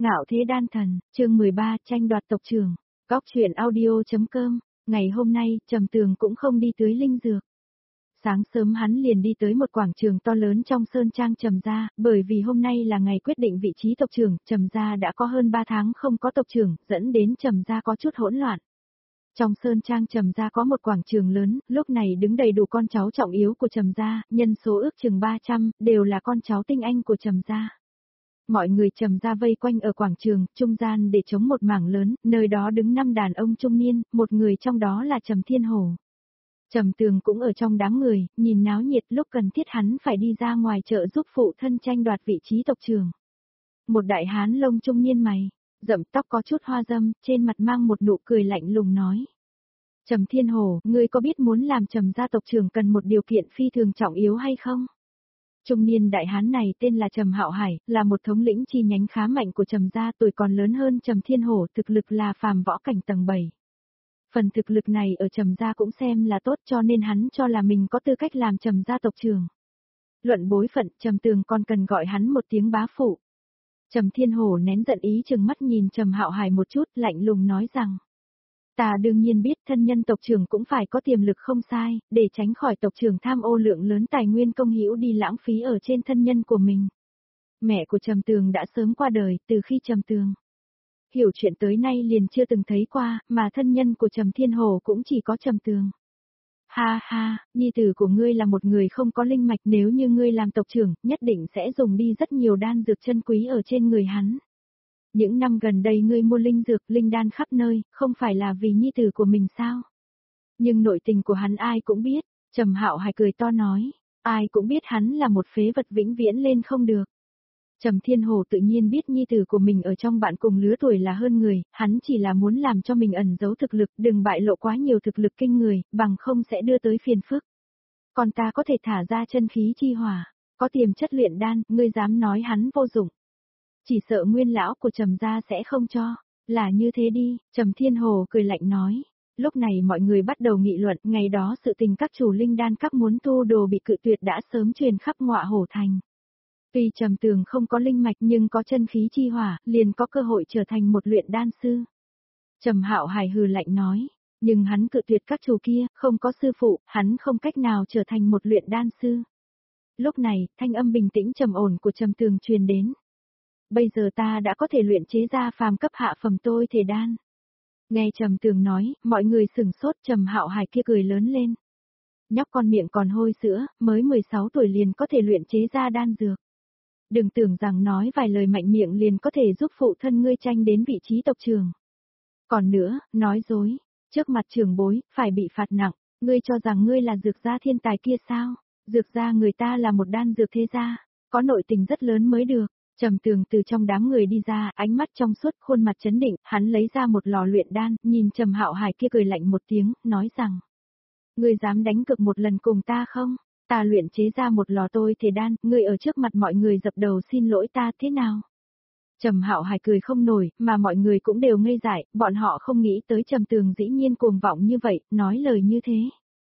Ngạo thế đan thần, chương 13, tranh đoạt tộc trưởng. Góc truyện audio.com. Ngày hôm nay, Trầm Tường cũng không đi tưới linh dược. Sáng sớm hắn liền đi tới một quảng trường to lớn trong sơn trang Trầm gia, bởi vì hôm nay là ngày quyết định vị trí tộc trưởng, Trầm gia đã có hơn 3 tháng không có tộc trưởng, dẫn đến Trầm gia có chút hỗn loạn. Trong sơn trang Trầm gia có một quảng trường lớn, lúc này đứng đầy đủ con cháu trọng yếu của Trầm gia, nhân số ước chừng 300, đều là con cháu tinh anh của Trầm gia. Mọi người Trầm gia vây quanh ở quảng trường, trung gian để chống một mảng lớn, nơi đó đứng 5 đàn ông trung niên, một người trong đó là Trầm Thiên Hổ. Trầm Tường cũng ở trong đám người, nhìn náo nhiệt, lúc cần thiết hắn phải đi ra ngoài chợ giúp phụ thân tranh đoạt vị trí tộc trưởng. Một đại hán lông trung niên mày, rậm tóc có chút hoa dâm, trên mặt mang một nụ cười lạnh lùng nói. Trầm Thiên Hổ, ngươi có biết muốn làm Trầm gia tộc trưởng cần một điều kiện phi thường trọng yếu hay không? Trung niên đại hán này tên là Trầm Hạo Hải, là một thống lĩnh chi nhánh khá mạnh của Trầm gia, tuổi còn lớn hơn Trầm Thiên Hổ, thực lực là phàm võ cảnh tầng 7. Phần thực lực này ở Trầm gia cũng xem là tốt, cho nên hắn cho là mình có tư cách làm Trầm gia tộc trưởng. Luận bối phận, Trầm Tường còn cần gọi hắn một tiếng bá phụ. Trầm Thiên Hổ nén giận ý chừng mắt nhìn Trầm Hạo Hải một chút, lạnh lùng nói rằng: Ta đương nhiên biết thân nhân tộc trưởng cũng phải có tiềm lực không sai, để tránh khỏi tộc trưởng tham ô lượng lớn tài nguyên công hữu đi lãng phí ở trên thân nhân của mình. Mẹ của Trầm Tường đã sớm qua đời, từ khi Trầm Tường hiểu chuyện tới nay liền chưa từng thấy qua, mà thân nhân của Trầm Thiên Hổ cũng chỉ có Trầm Tường. Ha ha, nhi tử của ngươi là một người không có linh mạch, nếu như ngươi làm tộc trưởng, nhất định sẽ dùng đi rất nhiều đan dược chân quý ở trên người hắn. Những năm gần đây ngươi mua linh dược, linh đan khắp nơi, không phải là vì nhi tử của mình sao? Nhưng nội tình của hắn ai cũng biết, Trầm Hạo Hải cười to nói, ai cũng biết hắn là một phế vật vĩnh viễn lên không được. Trầm Thiên Hổ tự nhiên biết nhi tử của mình ở trong bạn cùng lứa tuổi là hơn người, hắn chỉ là muốn làm cho mình ẩn giấu thực lực, đừng bại lộ quá nhiều thực lực kinh người, bằng không sẽ đưa tới phiền phức. Còn ta có thể thả ra chân khí chi hỏa, có tiềm chất luyện đan, ngươi dám nói hắn vô dụng? Chỉ sợ nguyên lão của Trầm gia sẽ không cho, là như thế đi, Trầm Thiên Hồ cười lạnh nói. Lúc này mọi người bắt đầu nghị luận, ngày đó sự tình các chủ linh đan các muốn tu đồ bị cự tuyệt đã sớm truyền khắp Ngọa Hổ Thành. Tuy Trầm Tường không có linh mạch nhưng có chân khí chi hỏa, liền có cơ hội trở thành một luyện đan sư. Trầm Hạo Hải hừ lạnh nói, nhưng hắn cự tuyệt các chủ kia, không có sư phụ, hắn không cách nào trở thành một luyện đan sư. Lúc này, thanh âm bình tĩnh trầm ổn của Trầm Tường truyền đến. Bây giờ ta đã có thể luyện chế ra phàm cấp hạ phẩm tôi thể đan. Nghe Trầm Tường nói, mọi người sửng sốt, Trầm Hạo Hải kia cười lớn lên. Nhóc con miệng còn hôi sữa, mới 16 tuổi liền có thể luyện chế ra đan dược. Đừng tưởng rằng nói vài lời mạnh miệng liền có thể giúp phụ thân ngươi tranh đến vị trí tộc trưởng. Còn nữa, nói dối, trước mặt trưởng bối, phải bị phạt nặng, ngươi cho rằng ngươi là dược gia thiên tài kia sao? Dược gia người ta là một đan dược thế gia, có nội tình rất lớn mới được. Trầm Tường từ trong đám người đi ra, ánh mắt trong suốt, khuôn mặt chấn định, hắn lấy ra một lò luyện đan, nhìn Trầm Hạo Hải kia cười lạnh một tiếng, nói rằng: Ngươi dám đánh cược một lần cùng ta không? Ta luyện chế ra một lò tôi thể đan, ngươi ở trước mặt mọi người dập đầu xin lỗi ta thế nào? Trầm Hạo Hải cười không nổi, mà mọi người cũng đều ngây dại, bọn họ không nghĩ tới Trầm Tường dĩ nhiên cuồng vọng như vậy, nói lời như thế.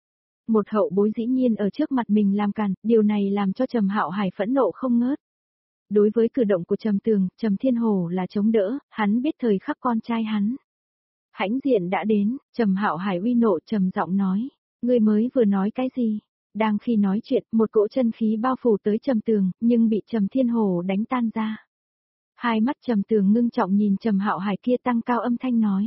Một hậu bối dĩ nhiên ở trước mặt mình làm càn, điều này làm cho Trầm Hạo Hải phẫn nộ không ngớt. Đối với cử động của Trầm Tường, Trầm Thiên Hổ là chống đỡ, hắn biết thời khắc con trai hắn hãnh diện đã đến, Trầm Hạo Hải uy nộ trầm giọng nói, ngươi mới vừa nói cái gì? Đang khi nói chuyện, một cỗ chân khí bao phủ tới Trầm Tường, nhưng bị Trầm Thiên Hổ đánh tan ra. Hai mắt Trầm Tường ngưng trọng nhìn Trầm Hạo Hải kia tăng cao âm thanh nói,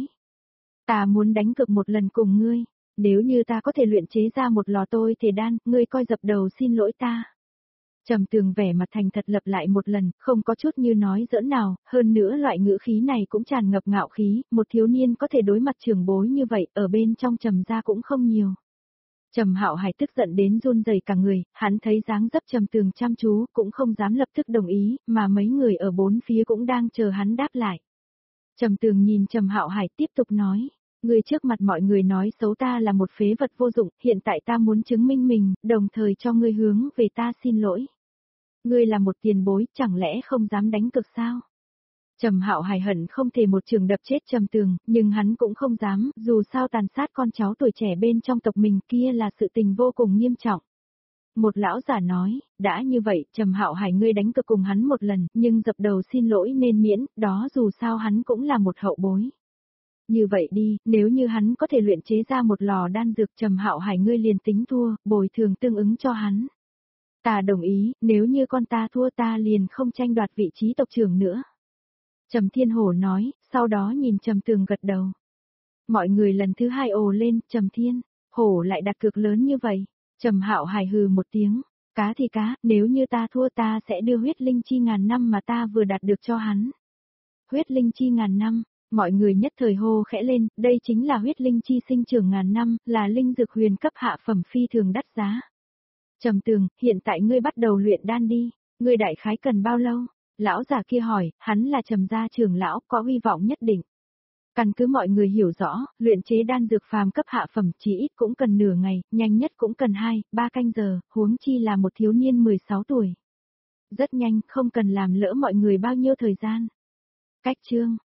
ta muốn đánh cược một lần cùng ngươi, nếu như ta có thể luyện chế ra một lò tôi thể đan, ngươi coi dập đầu xin lỗi ta. Trầm Tường vẻ mặt thành thật lặp lại một lần, không có chút như nói giỡn nào, hơn nữa loại ngữ khí này cũng tràn ngập ngạo khí, một thiếu niên có thể đối mặt trưởng bối như vậy, ở bên trong Trầm gia cũng không nhiều. Trầm Hạo Hải tức giận đến run rẩy cả người, hắn thấy dáng dấp Trầm Tường chăm chú, cũng không dám lập tức đồng ý, mà mấy người ở bốn phía cũng đang chờ hắn đáp lại. Trầm Tường nhìn Trầm Hạo Hải tiếp tục nói, ngươi trước mặt mọi người nói xấu ta là một phế vật vô dụng, hiện tại ta muốn chứng minh mình, đồng thời cho ngươi hướng về ta xin lỗi. Ngươi là một tiền bối, chẳng lẽ không dám đánh cược sao? Trầm Hạo Hải hận không thể một trường đập chết Trầm Tường, nhưng hắn cũng không dám, dù sao tàn sát con cháu tuổi trẻ bên trong tộc mình kia là sự tình vô cùng nghiêm trọng. Một lão giả nói, đã như vậy, Trầm Hạo Hải ngươi đánh cược cùng hắn một lần, nhưng dập đầu xin lỗi nên miễn, đó dù sao hắn cũng là một hậu bối. Như vậy đi, nếu như hắn có thể luyện chế ra một lò đan dược, Trầm Hạo Hải ngươi liền tính thua, bồi thường tương ứng cho hắn. Ta đồng ý, nếu như con ta thua ta liền không tranh đoạt vị trí tộc trưởng nữa. Trầm Thiên Hổ nói, sau đó nhìn Trầm Tường gật đầu. Mọi người lần thứ hai ồ lên, Trầm Thiên Hổ lại đặt cược lớn như vậy. Trầm Hạo Hải hừ một tiếng, cá thì cá, nếu như ta thua ta sẽ đưa huyết linh chi ngàn năm mà ta vừa đạt được cho hắn. Huyết linh chi ngàn năm, mọi người nhất thời hô khẽ lên, đây chính là huyết linh chi sinh trưởng ngàn năm, là linh dược huyền cấp hạ phẩm phi thường đắt giá. Trầm Tường, hiện tại ngươi bắt đầu luyện đan đi, ngươi đại khái cần bao lâu? Lão già kia hỏi, hắn là Trầm gia trưởng lão, có hy vọng nhất định. Căn cứ mọi người hiểu rõ, luyện chế đan dược phàm cấp hạ phẩm chỉ ít cũng cần nửa ngày, nhanh nhất cũng cần 2-3 canh giờ, huống chi là một thiếu niên 16 tuổi. Rất nhanh, không cần làm lỡ mọi người bao nhiêu thời gian. Cách chương